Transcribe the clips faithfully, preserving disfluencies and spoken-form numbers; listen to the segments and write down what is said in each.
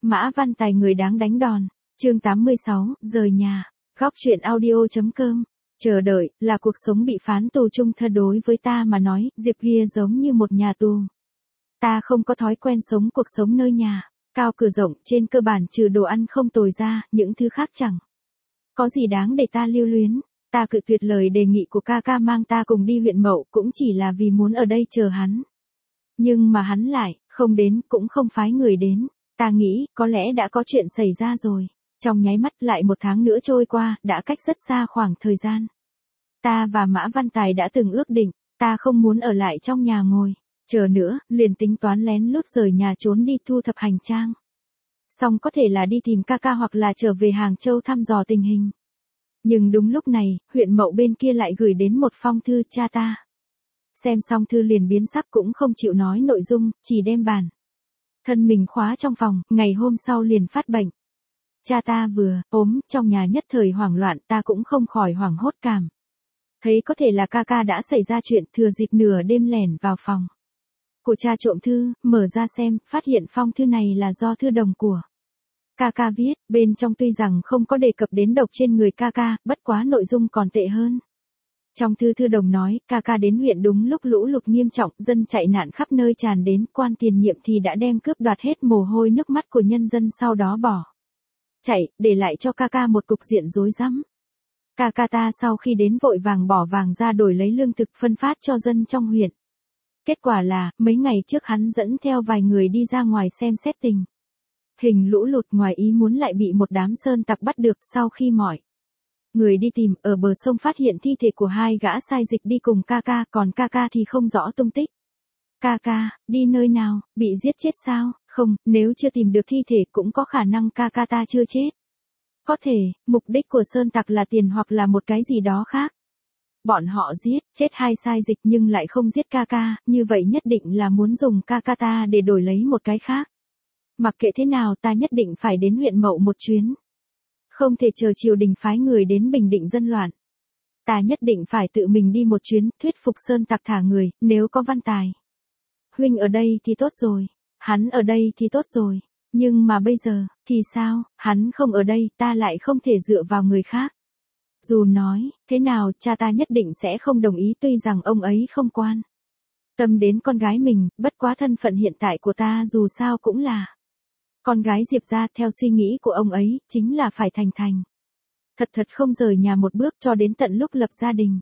Mã Văn Tài người đáng đánh đòn. Chương tám mươi sáu, rời nhà. Góc truyện audio.com. Chờ đợi, là cuộc sống bị phán tù chung thân đối với ta mà nói, Diệp kia giống như một nhà tù. Ta không có thói quen sống cuộc sống nơi nhà, cao cửa rộng, trên cơ bản trừ đồ ăn không tồi ra, những thứ khác chẳng có gì đáng để ta lưu luyến. Ta cự tuyệt lời đề nghị của ca ca mang ta cùng đi huyện Mậu cũng chỉ là vì muốn ở đây chờ hắn. Nhưng mà hắn lại, không đến, cũng không phái người đến. Ta nghĩ, có lẽ đã có chuyện xảy ra rồi. Trong nháy mắt lại một tháng nữa trôi qua, đã cách rất xa khoảng thời gian. Ta và Mã Văn Tài đã từng ước định, ta không muốn ở lại trong nhà ngồi chờ nữa, liền tính toán lén lút rời nhà trốn đi thu thập hành trang. Xong có thể là đi tìm ca ca hoặc là trở về Hàng Châu thăm dò tình hình. Nhưng đúng lúc này, huyện Mậu bên kia lại gửi đến một phong thư cha ta. Xem xong thư liền biến sắc cũng không chịu nói nội dung, chỉ đem bản thân mình khóa trong phòng, ngày hôm sau liền phát bệnh. Cha ta vừa ốm, trong nhà nhất thời hoảng loạn, ta cũng không khỏi hoảng hốt cảm. Thấy có thể là ca ca đã xảy ra chuyện, thừa dịp nửa đêm lẻn vào phòng của cha trộm thư, mở ra xem, phát hiện phong thư này là do thư đồng của ca ca viết, bên trong tuy rằng không có đề cập đến độc trên người ca ca, bất quá nội dung còn tệ hơn. Trong thư thư đồng nói, ca ca đến huyện đúng lúc lũ lụt nghiêm trọng, dân chạy nạn khắp nơi tràn đến, quan tiền nhiệm thì đã đem cướp đoạt hết mồ hôi nước mắt của nhân dân sau đó bỏ chạy, để lại cho ca ca một cục diện rối rắm. Ca ca ta sau khi đến vội vàng bỏ vàng ra đổi lấy lương thực phân phát cho dân trong huyện. Kết quả là, mấy ngày trước hắn dẫn theo vài người đi ra ngoài xem xét tình hình lũ lụt, ngoài ý muốn lại bị một đám sơn tặc bắt được. Sau khi mọi người đi tìm, ở bờ sông phát hiện thi thể của hai gã sai dịch đi cùng ca ca, còn ca ca thì không rõ tung tích. Ca ca, đi nơi nào, bị giết chết sao? Không, nếu chưa tìm được thi thể cũng có khả năng ca ca ta chưa chết. Có thể, mục đích của sơn tặc là tiền hoặc là một cái gì đó khác. Bọn họ giết, chết hai sai dịch nhưng lại không giết ca ca, như vậy nhất định là muốn dùng ca ca ta để đổi lấy một cái khác. Mặc kệ thế nào ta nhất định phải đến huyện Mậu một chuyến. Không thể chờ triều đình phái người đến bình định dân loạn. Ta nhất định phải tự mình đi một chuyến, thuyết phục sơn tặc thả người, nếu có Văn Tài huynh ở đây thì tốt rồi, hắn ở đây thì tốt rồi, nhưng mà bây giờ, thì sao, hắn không ở đây, ta lại không thể dựa vào người khác. Dù nói, thế nào, cha ta nhất định sẽ không đồng ý, tuy rằng ông ấy không quan tâm đến con gái mình, bất quá thân phận hiện tại của ta dù sao cũng là con gái Diệp gia, theo suy nghĩ của ông ấy, chính là phải thành thành thật thật không rời nhà một bước cho đến tận lúc lập gia đình.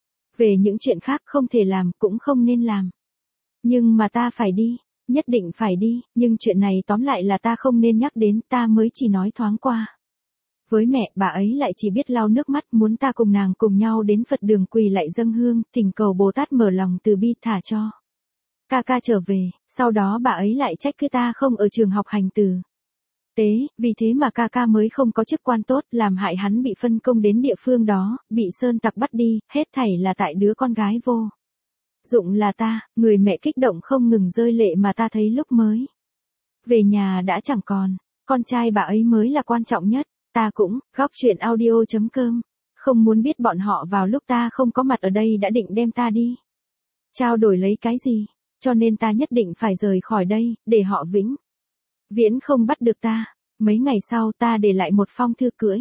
Về những chuyện khác không thể làm, cũng không nên làm. Nhưng mà ta phải đi, nhất định phải đi, nhưng chuyện này tóm lại là ta không nên nhắc đến, ta mới chỉ nói thoáng qua. Với mẹ, bà ấy lại chỉ biết lau nước mắt, muốn ta cùng nàng cùng nhau đến Phật đường quỳ lại dâng hương, thỉnh cầu Bồ Tát mở lòng từ bi thả cho ca ca trở về. Sau đó bà ấy lại trách cứ ta không ở trường học hành tử tế, vì thế mà ca ca mới không có chức quan tốt, làm hại hắn bị phân công đến địa phương đó, bị sơn tặc bắt đi, hết thảy là tại đứa con gái vô dụng là ta. Người mẹ kích động không ngừng rơi lệ, mà ta thấy lúc mới về nhà đã chẳng còn con trai bà ấy mới là quan trọng nhất. Ta cũng, góc truyện audio.com, không muốn biết bọn họ vào lúc ta không có mặt ở đây đã định đem ta đi trao đổi lấy cái gì, cho nên ta nhất định phải rời khỏi đây, để họ vĩnh viễn không bắt được ta. Mấy ngày sau ta để lại một phong thư cưỡi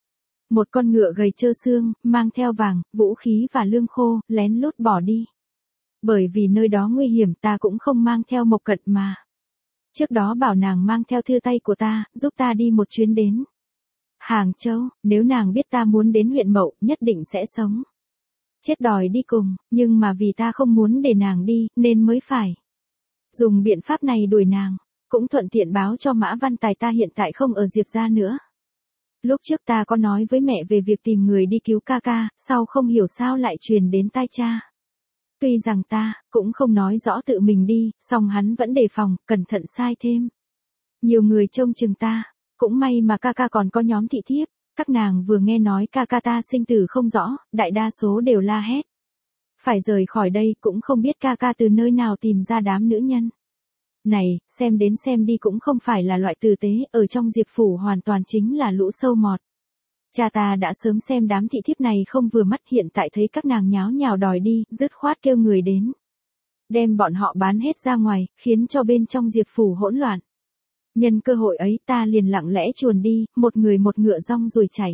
một con ngựa gầy trơ xương, mang theo vàng, vũ khí và lương khô, lén lút bỏ đi. Bởi vì nơi đó nguy hiểm ta cũng không mang theo Mộc Cận mà. Trước đó bảo nàng mang theo thư tay của ta, giúp ta đi một chuyến đến Hàng Châu, nếu nàng biết ta muốn đến huyện Mậu, nhất định sẽ sống chết đòi đi cùng, nhưng mà vì ta không muốn để nàng đi, nên mới phải dùng biện pháp này đuổi nàng, cũng thuận tiện báo cho Mã Văn Tài ta hiện tại không ở Diệp gia nữa. Lúc trước ta có nói với mẹ về việc tìm người đi cứu ca ca, sau không hiểu sao lại truyền đến tai cha. Tuy rằng ta cũng không nói rõ tự mình đi, song hắn vẫn đề phòng, cẩn thận sai thêm nhiều người trông chừng ta. Cũng may mà ca ca còn có nhóm thị thiếp, các nàng vừa nghe nói ca ca ta sinh tử không rõ, đại đa số đều la hét phải rời khỏi đây, cũng không biết ca ca từ nơi nào tìm ra đám nữ nhân này, xem đến xem đi cũng không phải là loại tử tế, ở trong Diệp phủ hoàn toàn chính là lũ sâu mọt. Cha ta đã sớm xem đám thị thiếp này không vừa mắt, hiện tại thấy các nàng nháo nhào đòi đi, dứt khoát kêu người đến đem bọn họ bán hết ra ngoài, khiến cho bên trong Diệp phủ hỗn loạn. Nhân cơ hội ấy ta liền lặng lẽ chuồn đi, một người một ngựa rong ruổi chạy.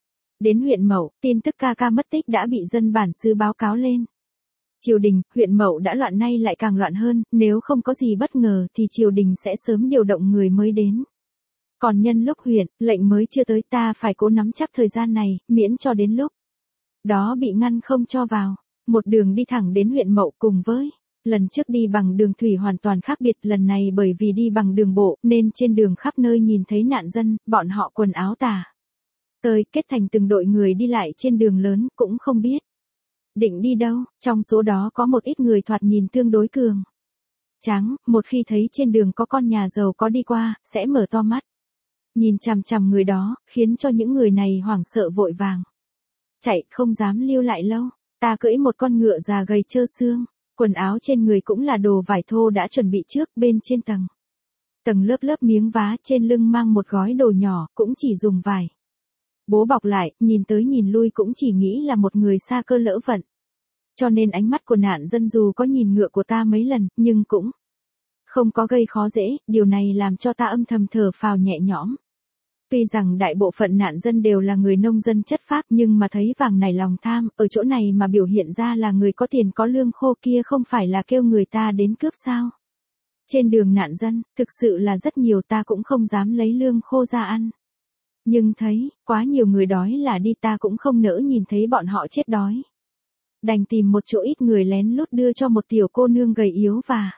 Đến huyện Mậu, tin tức ca ca mất tích đã bị dân bản xứ báo cáo lên. Triều đình, huyện Mậu đã loạn nay lại càng loạn hơn, nếu không có gì bất ngờ thì triều đình sẽ sớm điều động người mới đến. Còn nhân lúc huyện, lệnh mới chưa tới ta phải cố nắm chắc thời gian này, miễn cho đến lúc đó bị ngăn không cho vào. Một đường đi thẳng đến huyện Mậu cùng với lần trước đi bằng đường thủy hoàn toàn khác biệt, lần này bởi vì đi bằng đường bộ nên trên đường khắp nơi nhìn thấy nạn dân, bọn họ quần áo tả tơi kết thành từng đội người đi lại trên đường lớn, cũng không biết định đi đâu, trong số đó có một ít người thoạt nhìn tương đối cường tráng, một khi thấy trên đường có con nhà giàu có đi qua, sẽ mở to mắt nhìn chằm chằm người đó, khiến cho những người này hoảng sợ vội vàng chạy, không dám lưu lại lâu. Ta cưỡi một con ngựa già gầy trơ xương, quần áo trên người cũng là đồ vải thô đã chuẩn bị trước, bên trên tầng tầng lớp lớp miếng vá, trên lưng mang một gói đồ nhỏ, cũng chỉ dùng vải bố bọc lại, nhìn tới nhìn lui cũng chỉ nghĩ là một người xa cơ lỡ vận. Cho nên ánh mắt của nạn dân dù có nhìn ngựa của ta mấy lần, nhưng cũng không có gây khó dễ, điều này làm cho ta âm thầm thở phào nhẹ nhõm. Tuy rằng đại bộ phận nạn dân đều là người nông dân chất phác, nhưng mà thấy vàng này lòng tham, ở chỗ này mà biểu hiện ra là người có tiền có lương khô kia, không phải là kêu người ta đến cướp sao. Trên đường nạn dân, thực sự là rất nhiều, ta cũng không dám lấy lương khô ra ăn. Nhưng thấy, quá nhiều người đói là đi, ta cũng không nỡ nhìn thấy bọn họ chết đói. Đành tìm một chỗ ít người lén lút đưa cho một tiểu cô nương gầy yếu và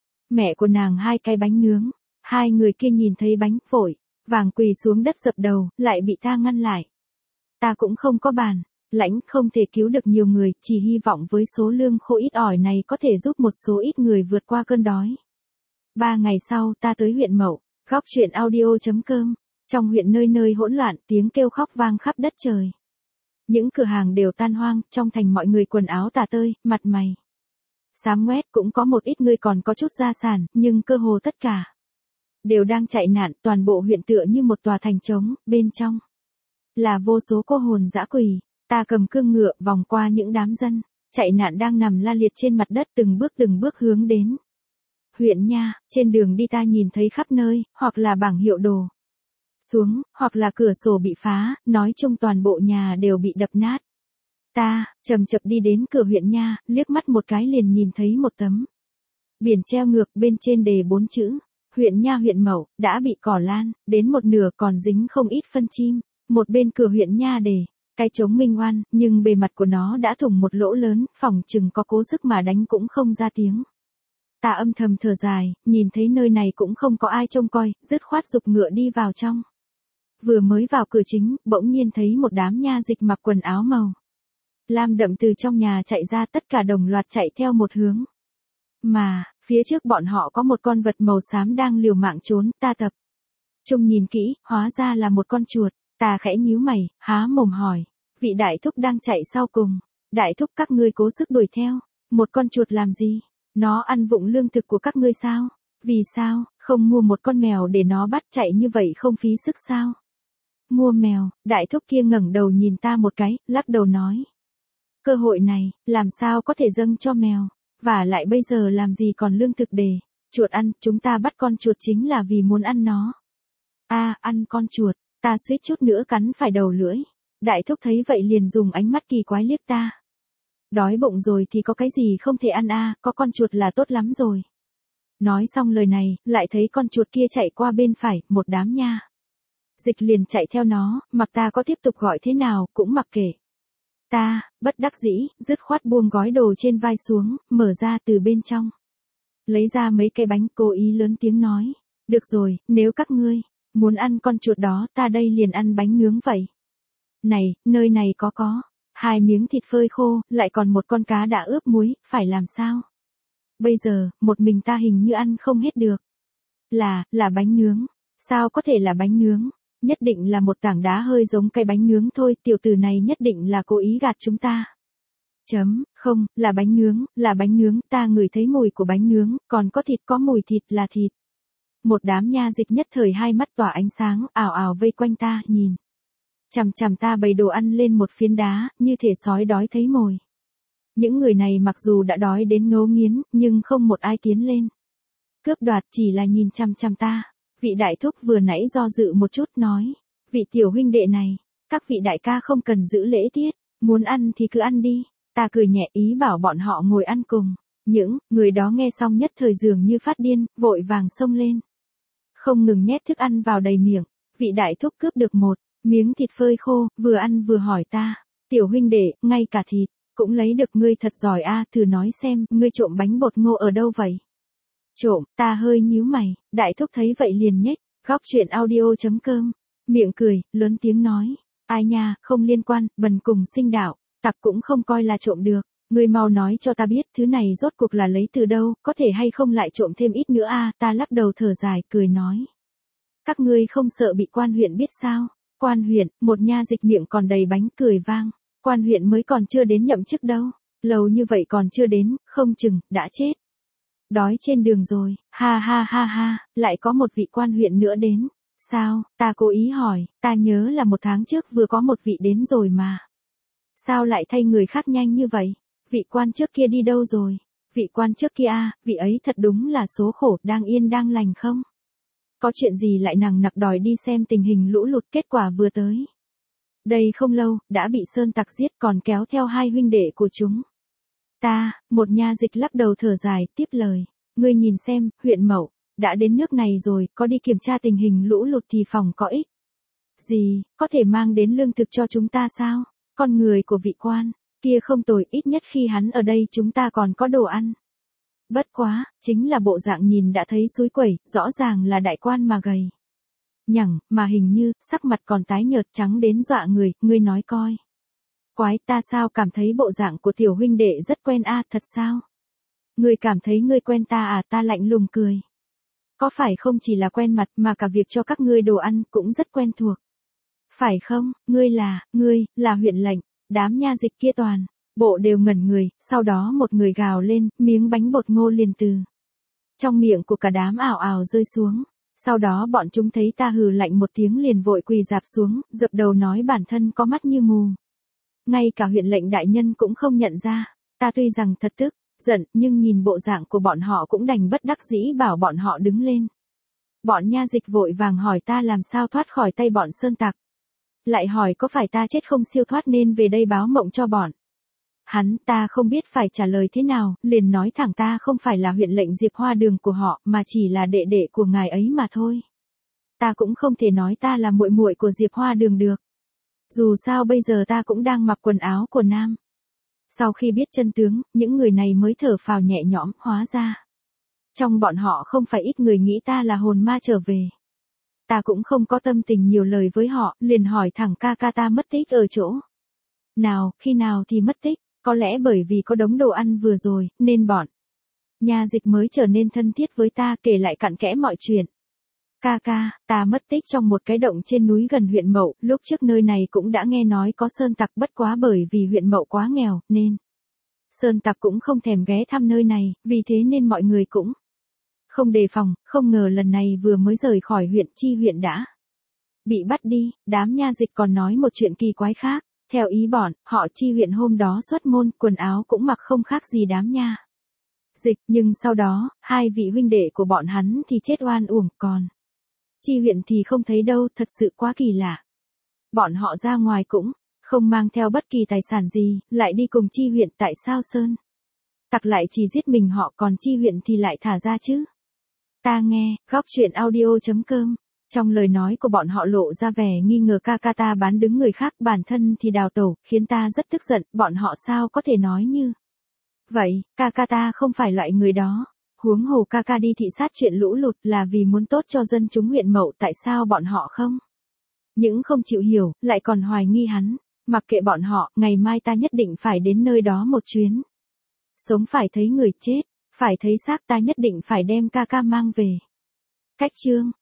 mẹ của nàng hai cái bánh nướng. Hai người kia nhìn thấy bánh, vội vàng quỳ xuống đất dập đầu, lại bị ta ngăn lại. Ta cũng không có bàn lãnh, không thể cứu được nhiều người, chỉ hy vọng với số lương khô ít ỏi này có thể giúp một số ít người vượt qua cơn đói. Ba ngày sau ta tới huyện Mậu, góc truyện audio chấm com. Trong huyện nơi nơi hỗn loạn, tiếng kêu khóc vang khắp đất trời. Những cửa hàng đều tan hoang, trong thành mọi người quần áo tả tơi, mặt mày xám ngoét, cũng có một ít người còn có chút gia sản, nhưng cơ hồ tất cả đều đang chạy nạn, toàn bộ huyện tựa như một tòa thành trống, bên trong là vô số cô hồn dã quỷ. Ta cầm cương ngựa vòng qua những đám dân chạy nạn đang nằm la liệt trên mặt đất, từng bước từng bước hướng đến huyện nha. Trên đường đi ta nhìn thấy khắp nơi, hoặc là bảng hiệu đổ xuống, hoặc là cửa sổ bị phá, nói chung toàn bộ nhà đều bị đập nát. Ta chậm chậm đi đến cửa huyện nha, liếc mắt một cái liền nhìn thấy một tấm biển treo ngược, bên trên đề bốn chữ huyện nha huyện Mậu, đã bị cỏ lan đến một nửa, còn dính không ít phân chim. Một bên cửa huyện nha đề cái trống minh oan, nhưng bề mặt của nó đã thủng một lỗ lớn, phỏng chừng có cố sức mà đánh cũng không ra tiếng. Ta âm thầm thở dài, nhìn thấy nơi này cũng không có ai trông coi, dứt khoát giục ngựa đi vào trong. Vừa mới vào cửa chính, bỗng nhiên thấy một đám nha dịch mặc quần áo màu lam đậm từ trong nhà chạy ra, tất cả đồng loạt chạy theo một hướng. Mà, phía trước bọn họ có một con vật màu xám đang liều mạng trốn, ta tập trung nhìn kỹ, hóa ra là một con chuột. Ta khẽ nhíu mày, há mồm hỏi, vị đại thúc đang chạy sau cùng. Đại thúc, các ngươi cố sức đuổi theo, một con chuột làm gì? Nó ăn vụng lương thực của các ngươi sao? Vì sao, không mua một con mèo để nó bắt, chạy như vậy không phí sức sao? Mua mèo, đại thúc kia ngẩng đầu nhìn ta một cái, lắc đầu nói. Cơ hội này, làm sao có thể dâng cho mèo, và lại bây giờ làm gì còn lương thực để chuột ăn, chúng ta bắt con chuột chính là vì muốn ăn nó. A, à, ăn con chuột, ta suýt chút nữa cắn phải đầu lưỡi. Đại thúc thấy vậy liền dùng ánh mắt kỳ quái liếc ta. Đói bụng rồi thì có cái gì không thể ăn a, à, có con chuột là tốt lắm rồi. Nói xong lời này, lại thấy con chuột kia chạy qua bên phải, một đám nha dịch liền chạy theo nó, mặc ta có tiếp tục gọi thế nào, cũng mặc kệ. Ta, bất đắc dĩ, dứt khoát buông gói đồ trên vai xuống, mở ra từ bên trong. Lấy ra mấy cái bánh, cố ý lớn tiếng nói. Được rồi, nếu các ngươi muốn ăn con chuột đó, ta đây liền ăn bánh nướng vậy. Này, nơi này có có hai miếng thịt phơi khô, lại còn một con cá đã ướp muối, phải làm sao? Bây giờ, một mình ta hình như ăn không hết được. Là, là bánh nướng. Sao có thể là bánh nướng? Nhất định là một tảng đá hơi giống cái bánh nướng thôi, tiểu tử này nhất định là cố ý gạt chúng ta. Chấm, không, là bánh nướng, là bánh nướng, ta ngửi thấy mùi của bánh nướng, còn có thịt, có mùi thịt, là thịt. Một đám nha dịch nhất thời hai mắt tỏa ánh sáng, ảo ảo vây quanh ta, nhìn chằm chằm ta bày đồ ăn lên một phiến đá, như thể sói đói thấy mồi. Những người này mặc dù đã đói đến ngấu nghiến, nhưng không một ai tiến lên cướp đoạt, chỉ là nhìn chằm chằm ta. Vị đại thúc vừa nãy do dự một chút nói, vị tiểu huynh đệ này, các vị đại ca không cần giữ lễ tiết, muốn ăn thì cứ ăn đi. Ta cười nhẹ ý bảo bọn họ ngồi ăn cùng. Những người đó nghe xong nhất thời dường như phát điên, vội vàng xông lên. Không ngừng nhét thức ăn vào đầy miệng, vị đại thúc cướp được một miếng thịt phơi khô, vừa ăn vừa hỏi ta, tiểu huynh đệ, ngay cả thịt, cũng lấy được, ngươi thật giỏi a, thử nói xem, ngươi trộm bánh bột ngô ở đâu vậy? Trộm, ta hơi nhíu mày, đại thúc thấy vậy liền nhếch, góc chuyện audio.com, miệng cười, lớn tiếng nói, ai nha, không liên quan, bần cùng sinh đạo, tặc cũng không coi là trộm được, ngươi mau nói cho ta biết thứ này rốt cuộc là lấy từ đâu, có thể hay không lại trộm thêm ít nữa a, ta lắc đầu thở dài, cười nói. Các ngươi không sợ bị quan huyện biết sao? Quan huyện, một nha dịch miệng còn đầy bánh cười vang, quan huyện mới còn chưa đến nhậm chức đâu, lâu như vậy còn chưa đến, không chừng, đã chết. Đói trên đường rồi, ha ha ha ha, lại có một vị quan huyện nữa đến. Sao, ta cố ý hỏi, ta nhớ là một tháng trước vừa có một vị đến rồi mà. Sao lại thay người khác nhanh như vậy? Vị quan trước kia đi đâu rồi? Vị quan trước kia à, vị ấy thật đúng là số khổ, đang yên đang lành không? Có chuyện gì lại nằng nặc đòi đi xem tình hình lũ lụt, kết quả vừa tới. Đây không lâu, đã bị sơn tặc giết còn kéo theo hai huynh đệ của chúng. Ta, một nha dịch lắc đầu thở dài, tiếp lời. Ngươi nhìn xem, huyện Mậu, đã đến nước này rồi, có đi kiểm tra tình hình lũ lụt thì phòng có ích. Gì, có thể mang đến lương thực cho chúng ta sao? Con người của vị quan, kia không tồi, ít nhất khi hắn ở đây chúng ta còn có đồ ăn. Bất quá, chính là bộ dạng nhìn đã thấy xúi quẩy, rõ ràng là đại quan mà gầy. Nhẳng, mà hình như, sắc mặt còn tái nhợt trắng đến dọa người, ngươi nói coi. Quái, ta sao cảm thấy bộ dạng của tiểu huynh đệ rất quen a, thật sao? Ngươi cảm thấy ngươi quen ta à, ta lạnh lùng cười. Có phải không chỉ là quen mặt mà cả việc cho các ngươi đồ ăn cũng rất quen thuộc. Phải không, ngươi là, ngươi, là huyện lệnh, đám nha dịch kia toàn. Bộ đều ngẩn người, sau đó một người gào lên, miếng bánh bột ngô liền từ trong miệng của cả đám ảo ảo rơi xuống. Sau đó bọn chúng thấy ta hừ lạnh một tiếng liền vội quỳ dạp xuống, dập đầu nói bản thân có mắt như mù. Ngay cả huyện lệnh đại nhân cũng không nhận ra, ta tuy rằng thật tức, giận, nhưng nhìn bộ dạng của bọn họ cũng đành bất đắc dĩ bảo bọn họ đứng lên. Bọn nha dịch vội vàng hỏi ta làm sao thoát khỏi tay bọn sơn tặc. Lại hỏi có phải ta chết không siêu thoát nên về đây báo mộng cho bọn. Hắn, ta không biết phải trả lời thế nào, liền nói thẳng ta không phải là huyện lệnh Diệp Hoa Đường của họ, mà chỉ là đệ đệ của ngài ấy mà thôi. Ta cũng không thể nói ta là muội muội của Diệp Hoa Đường được. Dù sao bây giờ ta cũng đang mặc quần áo của nam. Sau khi biết chân tướng, những người này mới thở phào nhẹ nhõm, hóa ra. Trong bọn họ không phải ít người nghĩ ta là hồn ma trở về. Ta cũng không có tâm tình nhiều lời với họ, liền hỏi thẳng ca ca ta mất tích ở chỗ. Nào, khi nào thì mất tích, có lẽ bởi vì có đống đồ ăn vừa rồi, nên bọn nha dịch mới trở nên thân thiết với ta, kể lại cặn kẽ mọi chuyện. Ca ca, ta mất tích trong một cái động trên núi gần huyện Mậu, lúc trước nơi này cũng đã nghe nói có sơn tặc, bất quá bởi vì huyện Mậu quá nghèo, nên sơn tặc cũng không thèm ghé thăm nơi này, vì thế nên mọi người cũng không đề phòng, không ngờ lần này vừa mới rời khỏi huyện Chi huyện đã bị bắt đi. Đám nha dịch còn nói một chuyện kỳ quái khác, theo ý bọn, họ Chi huyện hôm đó xuất môn, quần áo cũng mặc không khác gì đám nha dịch, nhưng sau đó, hai vị huynh đệ của bọn hắn thì chết oan uổng, còn Chi huyện thì không thấy đâu, thật sự quá kỳ lạ. Bọn họ ra ngoài cũng không mang theo bất kỳ tài sản gì, lại đi cùng Chi huyện, tại sao sơn tặc lại chỉ giết mình họ, còn Chi huyện thì lại thả ra chứ? Ta nghe, góc chuyện audio.com, trong lời nói của bọn họ lộ ra vẻ nghi ngờ ca ca ta bán đứng người khác, bản thân thì đào tẩu, khiến ta rất tức giận, bọn họ sao có thể nói như vậy, ca ca ta không phải loại người đó. Huống hồ ca ca đi thị sát chuyện lũ lụt là vì muốn tốt cho dân chúng huyện Mậu, tại sao bọn họ không? Những không chịu hiểu, lại còn hoài nghi hắn, mặc kệ bọn họ, ngày mai ta nhất định phải đến nơi đó một chuyến. Sống phải thấy người chết, phải thấy xác, ta nhất định phải đem ca ca mang về. Cách chương